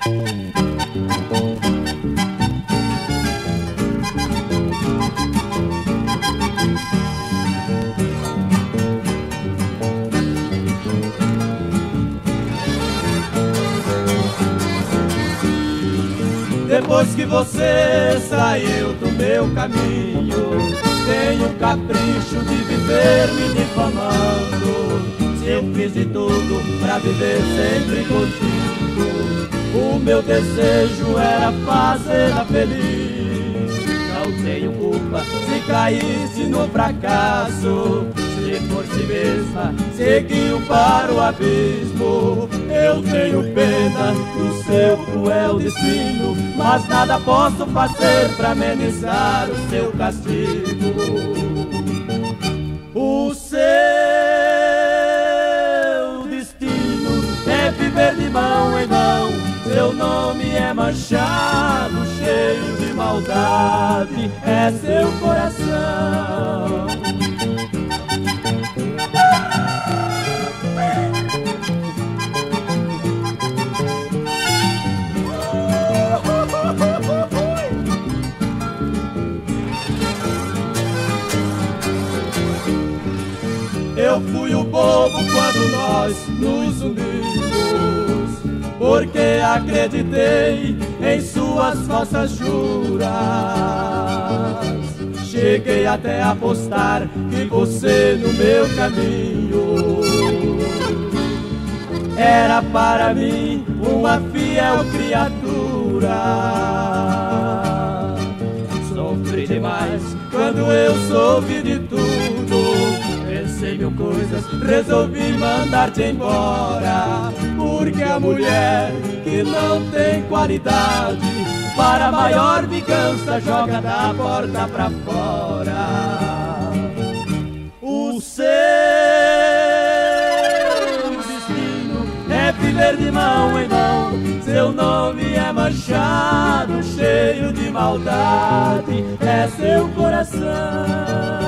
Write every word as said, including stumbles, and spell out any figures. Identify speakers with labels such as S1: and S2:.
S1: Depois que você saiu do meu caminho, tenho um capricho de viver me difamando. Se eu fiz de tudo pra viver sempre contigo, o meu desejo era fazê-la feliz. Não tenho culpa se caísse no fracasso, se por si mesma seguiu para o abismo. Eu tenho pena do seu cruel destino, mas nada posso fazer para amenizar o seu castigo. O seu destino é viver de mão em mão, seu nome é manchado, cheio de maldade, é seu coração. Eu fui o bobo quando nós nos unimos, porque acreditei em suas falsas juras. Cheguei até a apostar que você no meu caminho era para mim uma fiel criatura. Sofri demais quando eu soube de tudo, pensei mil coisas, resolvi mandar-te embora. Porque a mulher que não tem qualidade, para maior vingança joga da porta pra fora. O seu destino é viver de mão em mão, seu nome é manchado, cheio de maldade, é seu coração.